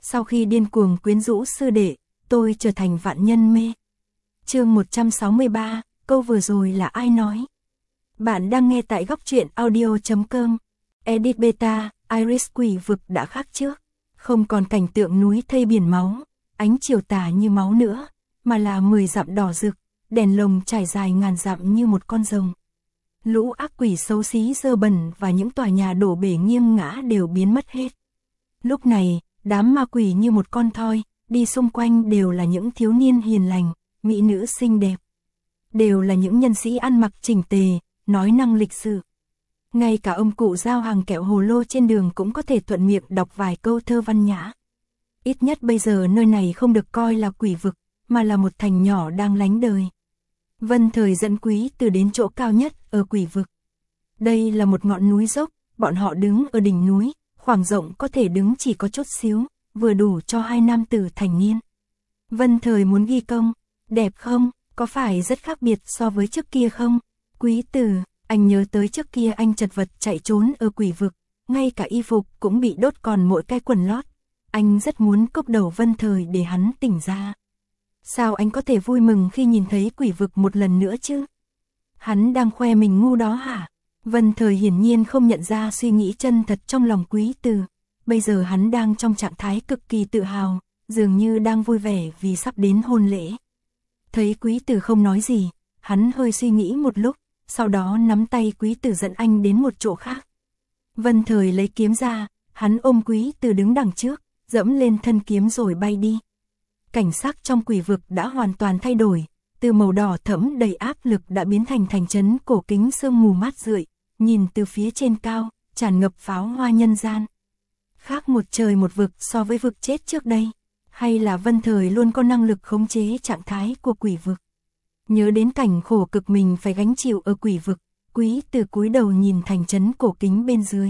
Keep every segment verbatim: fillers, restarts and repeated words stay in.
Sau khi điên cuồng quyến rũ sư đệ, tôi trở thành vạn nhân mê. Chương một trăm sáu mươi ba, câu vừa rồi là ai nói? Bạn đang nghe tại góc truyện audio chấm com. Edit beta, Iris quỷ vực đã khác trước. Không còn cảnh tượng núi thây biển máu, ánh chiều tà như máu nữa, mà là mười dặm đỏ rực, đèn lồng trải dài ngàn dặm như một con rồng. Lũ ác quỷ xấu xí dơ bẩn và những tòa nhà đổ bể nghiêng ngã đều biến mất hết. Lúc này, đám ma quỷ như một con thoi, đi xung quanh đều là những thiếu niên hiền lành, mỹ nữ xinh đẹp. Đều là những nhân sĩ ăn mặc chỉnh tề, nói năng lịch sự. Ngay cả ông cụ giao hàng kẹo hồ lô trên đường cũng có thể thuận miệng đọc vài câu thơ văn nhã. Ít nhất bây giờ nơi này không được coi là quỷ vực, mà là một thành nhỏ đang lánh đời. Vân Thời dẫn Quý Từ đến chỗ cao nhất ở quỷ vực. Đây là một ngọn núi dốc, bọn họ đứng ở đỉnh núi, khoảng rộng có thể đứng chỉ có chút xíu, vừa đủ cho hai nam tử thành niên. Vân Thời muốn ghi công, đẹp không, có phải rất khác biệt so với trước kia không? Quý Từ, anh nhớ tới trước kia anh chật vật chạy trốn ở quỷ vực, ngay cả y phục cũng bị đốt còn mỗi cái quần lót. Anh rất muốn cốc đầu Vân Thời để hắn tỉnh ra. Sao anh có thể vui mừng khi nhìn thấy quỷ vực một lần nữa chứ? Hắn đang khoe mình ngu đó hả? Vân Thời hiển nhiên không nhận ra suy nghĩ chân thật trong lòng Quý Từ. Bây giờ hắn đang trong trạng thái cực kỳ tự hào, dường như đang vui vẻ vì sắp đến hôn lễ. Thấy Quý Từ không nói gì, hắn hơi suy nghĩ một lúc, sau đó nắm tay Quý Từ dẫn anh đến một chỗ khác. Vân Thời lấy kiếm ra, hắn ôm Quý Từ đứng đằng trước, dẫm lên thân kiếm rồi bay đi. Cảnh sắc trong quỷ vực đã hoàn toàn thay đổi, từ màu đỏ thẫm đầy áp lực đã biến thành thành trấn cổ kính sương mù mát rượi, nhìn từ phía trên cao, tràn ngập pháo hoa nhân gian. Khác một trời một vực so với vực chết trước đây, hay là Vân Thời luôn có năng lực khống chế trạng thái của quỷ vực. Nhớ đến cảnh khổ cực mình phải gánh chịu ở quỷ vực, Quý Từ cúi đầu nhìn thành trấn cổ kính bên dưới.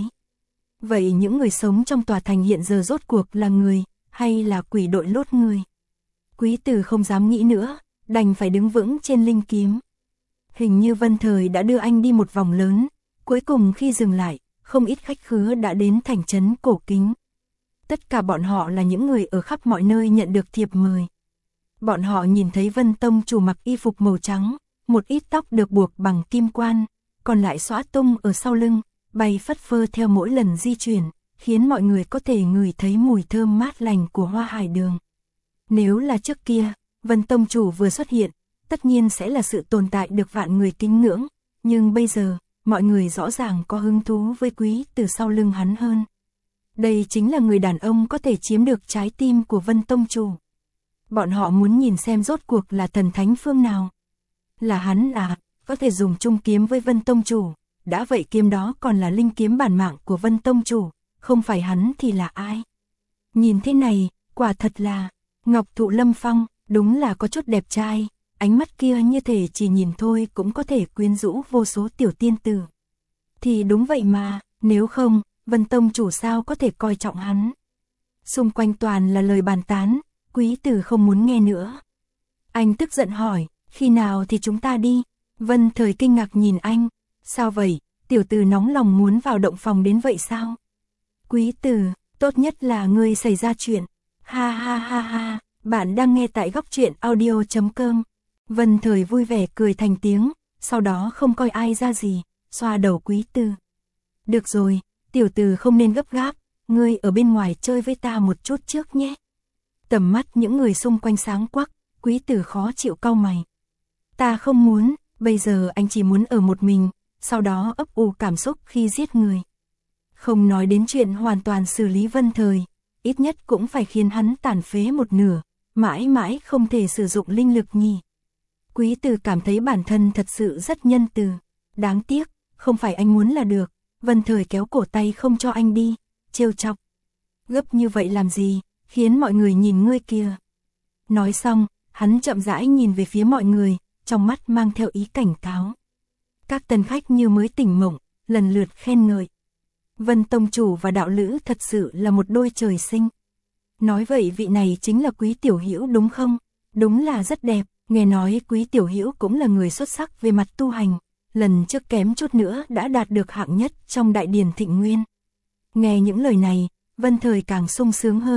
Vậy những người sống trong tòa thành hiện giờ rốt cuộc là người, hay là quỷ đội lốt người? Quý Từ không dám nghĩ nữa, đành phải đứng vững trên linh kiếm. Hình như Vân Thời đã đưa anh đi một vòng lớn, cuối cùng khi dừng lại, không ít khách khứa đã đến thành trấn cổ kính. Tất cả bọn họ là những người ở khắp mọi nơi nhận được thiệp mời. Bọn họ nhìn thấy Vân Tông chủ mặc y phục màu trắng, một ít tóc được buộc bằng kim quan, còn lại xõa tung ở sau lưng, bay phất phơ theo mỗi lần di chuyển, khiến mọi người có thể ngửi thấy mùi thơm mát lành của hoa hải đường. Nếu là trước kia, Vân Tông chủ vừa xuất hiện, tất nhiên sẽ là sự tồn tại được vạn người kính ngưỡng, nhưng bây giờ, mọi người rõ ràng có hứng thú với Quý Từ sau lưng hắn hơn. Đây chính là người đàn ông có thể chiếm được trái tim của Vân Tông chủ. Bọn họ muốn nhìn xem rốt cuộc là thần thánh phương nào. Là hắn à, có thể dùng chung kiếm với Vân Tông chủ, đã vậy kiếm đó còn là linh kiếm bản mạng của Vân Tông chủ, không phải hắn thì là ai? Nhìn thế này, quả thật là Ngọc Thụ Lâm Phong, đúng là có chút đẹp trai, ánh mắt kia như thể chỉ nhìn thôi cũng có thể quyến rũ vô số tiểu tiên tử. Thì đúng vậy mà, nếu không, Vân Tông chủ sao có thể coi trọng hắn? Xung quanh toàn là lời bàn tán, Quý Từ không muốn nghe nữa. Anh tức giận hỏi, khi nào thì chúng ta đi? Vân Thời kinh ngạc nhìn anh, sao vậy, tiểu tử nóng lòng muốn vào động phòng đến vậy sao? Quý Từ, tốt nhất là ngươi xảy ra chuyện. Ha ha ha ha, bạn đang nghe tại góc truyện audio chấm com. Vân Thời vui vẻ cười thành tiếng, sau đó không coi ai ra gì, xoa đầu Quý Từ. Được rồi, tiểu tử không nên gấp gáp, ngươi ở bên ngoài chơi với ta một chút trước nhé. Tầm mắt những người xung quanh sáng quắc, Quý Từ khó chịu cau mày. Ta không muốn, bây giờ anh chỉ muốn ở một mình, sau đó ấp ủ cảm xúc khi giết người. Không nói đến chuyện hoàn toàn xử lý Vân Thời, ít nhất cũng phải khiến hắn tàn phế một nửa, mãi mãi không thể sử dụng linh lực nhỉ. Quý Từ cảm thấy bản thân thật sự rất nhân từ. Đáng tiếc, không phải anh muốn là được. Vân Thời kéo cổ tay không cho anh đi, trêu chọc. Gấp như vậy làm gì, khiến mọi người nhìn ngươi kìa. Nói xong, hắn chậm rãi nhìn về phía mọi người, trong mắt mang theo ý cảnh cáo. Các tân khách như mới tỉnh mộng, lần lượt khen ngợi. Vân Tông chủ và đạo lữ thật sự là một đôi trời sinh. Nói vậy vị này chính là Quý Tiểu Hữu đúng không? Đúng là rất đẹp, nghe nói Quý Tiểu Hữu cũng là người xuất sắc về mặt tu hành, lần trước kém chút nữa đã đạt được hạng nhất trong đại điển Thịnh Nguyên. Nghe những lời này, Vân Thời càng sung sướng hơn,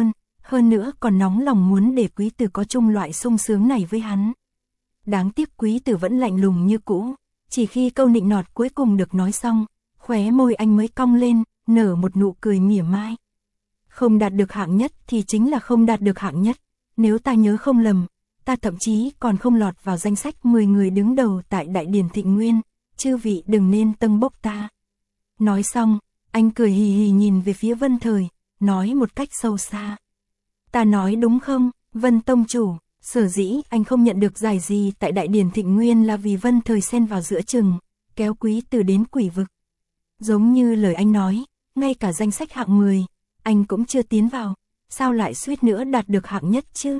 hơn nữa còn nóng lòng muốn để Quý Tử có chung loại sung sướng này với hắn. Đáng tiếc Quý Tử vẫn lạnh lùng như cũ, chỉ khi câu nịnh nọt cuối cùng được nói xong, khóe môi anh mới cong lên, nở một nụ cười mỉa mai. Không đạt được hạng nhất thì chính là không đạt được hạng nhất, nếu ta nhớ không lầm, ta thậm chí còn không lọt vào danh sách mười người đứng đầu tại Đại Điển Thịnh Nguyên, chư vị đừng nên tâng bốc ta. Nói xong, anh cười hì hì nhìn về phía Vân Thời, nói một cách sâu xa. Ta nói đúng không, Vân Tông Chủ, sở dĩ anh không nhận được giải gì tại Đại Điển Thịnh Nguyên là vì Vân Thời xen vào giữa chừng, kéo Quý Tử đến quỷ vực. Giống như lời anh nói, ngay cả danh sách hạng mười, anh cũng chưa tiến vào, sao lại suýt nữa đạt được hạng nhất chứ?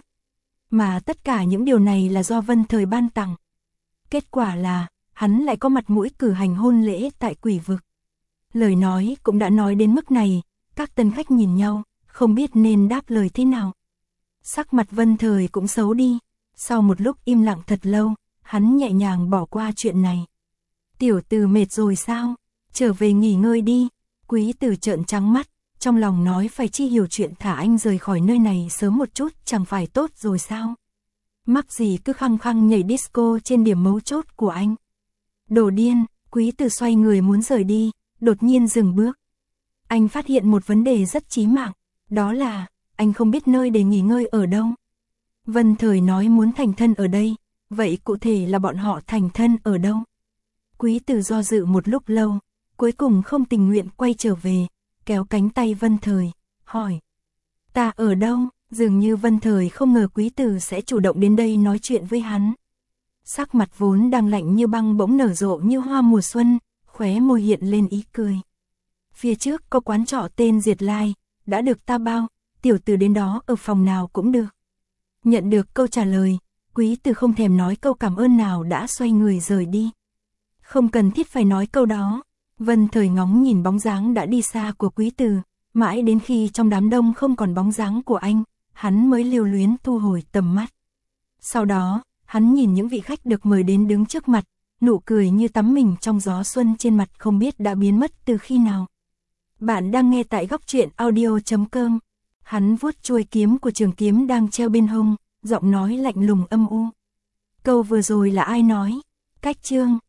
Mà tất cả những điều này là do Vân Thời ban tặng. Kết quả là, hắn lại có mặt mũi cử hành hôn lễ tại quỷ vực. Lời nói cũng đã nói đến mức này, các tân khách nhìn nhau, không biết nên đáp lời thế nào. Sắc mặt Vân Thời cũng xấu đi, sau một lúc im lặng thật lâu, hắn nhẹ nhàng bỏ qua chuyện này. Tiểu Tử mệt rồi sao? Trở về nghỉ ngơi đi. Quý Tử trợn trắng mắt, trong lòng nói phải chi hiểu chuyện thả anh rời khỏi nơi này sớm một chút chẳng phải tốt rồi sao? Mắc gì cứ khăng khăng nhảy disco trên điểm mấu chốt của anh. Đồ điên, Quý Tử xoay người muốn rời đi, đột nhiên dừng bước. Anh phát hiện một vấn đề rất chí mạng, đó là, anh không biết nơi để nghỉ ngơi ở đâu. Vân Thời nói muốn thành thân ở đây, vậy cụ thể là bọn họ thành thân ở đâu? Quý Tử do dự một lúc lâu, cuối cùng không tình nguyện quay trở về, kéo cánh tay Vân Thời, hỏi. Ta ở đâu? Dường như Vân Thời không ngờ Quý Tử sẽ chủ động đến đây nói chuyện với hắn. Sắc mặt vốn đang lạnh như băng bỗng nở rộ như hoa mùa xuân, khóe môi hiện lên ý cười. Phía trước có quán trọ tên Diệt Lai, đã được ta bao, tiểu tử đến đó ở phòng nào cũng được. Nhận được câu trả lời, Quý Tử không thèm nói câu cảm ơn nào đã xoay người rời đi. Không cần thiết phải nói câu đó. Vân Thời ngóng nhìn bóng dáng đã đi xa của Quý Tử, mãi đến khi trong đám đông không còn bóng dáng của anh, hắn mới lưu luyến thu hồi tầm mắt. Sau đó, hắn nhìn những vị khách được mời đến đứng trước mặt, nụ cười như tắm mình trong gió xuân trên mặt không biết đã biến mất từ khi nào. Bạn đang nghe tại góc truyện audio chấm com. Hắn vuốt chuôi kiếm của trường kiếm đang treo bên hông, giọng nói lạnh lùng âm u. Câu vừa rồi là ai nói? Cách chương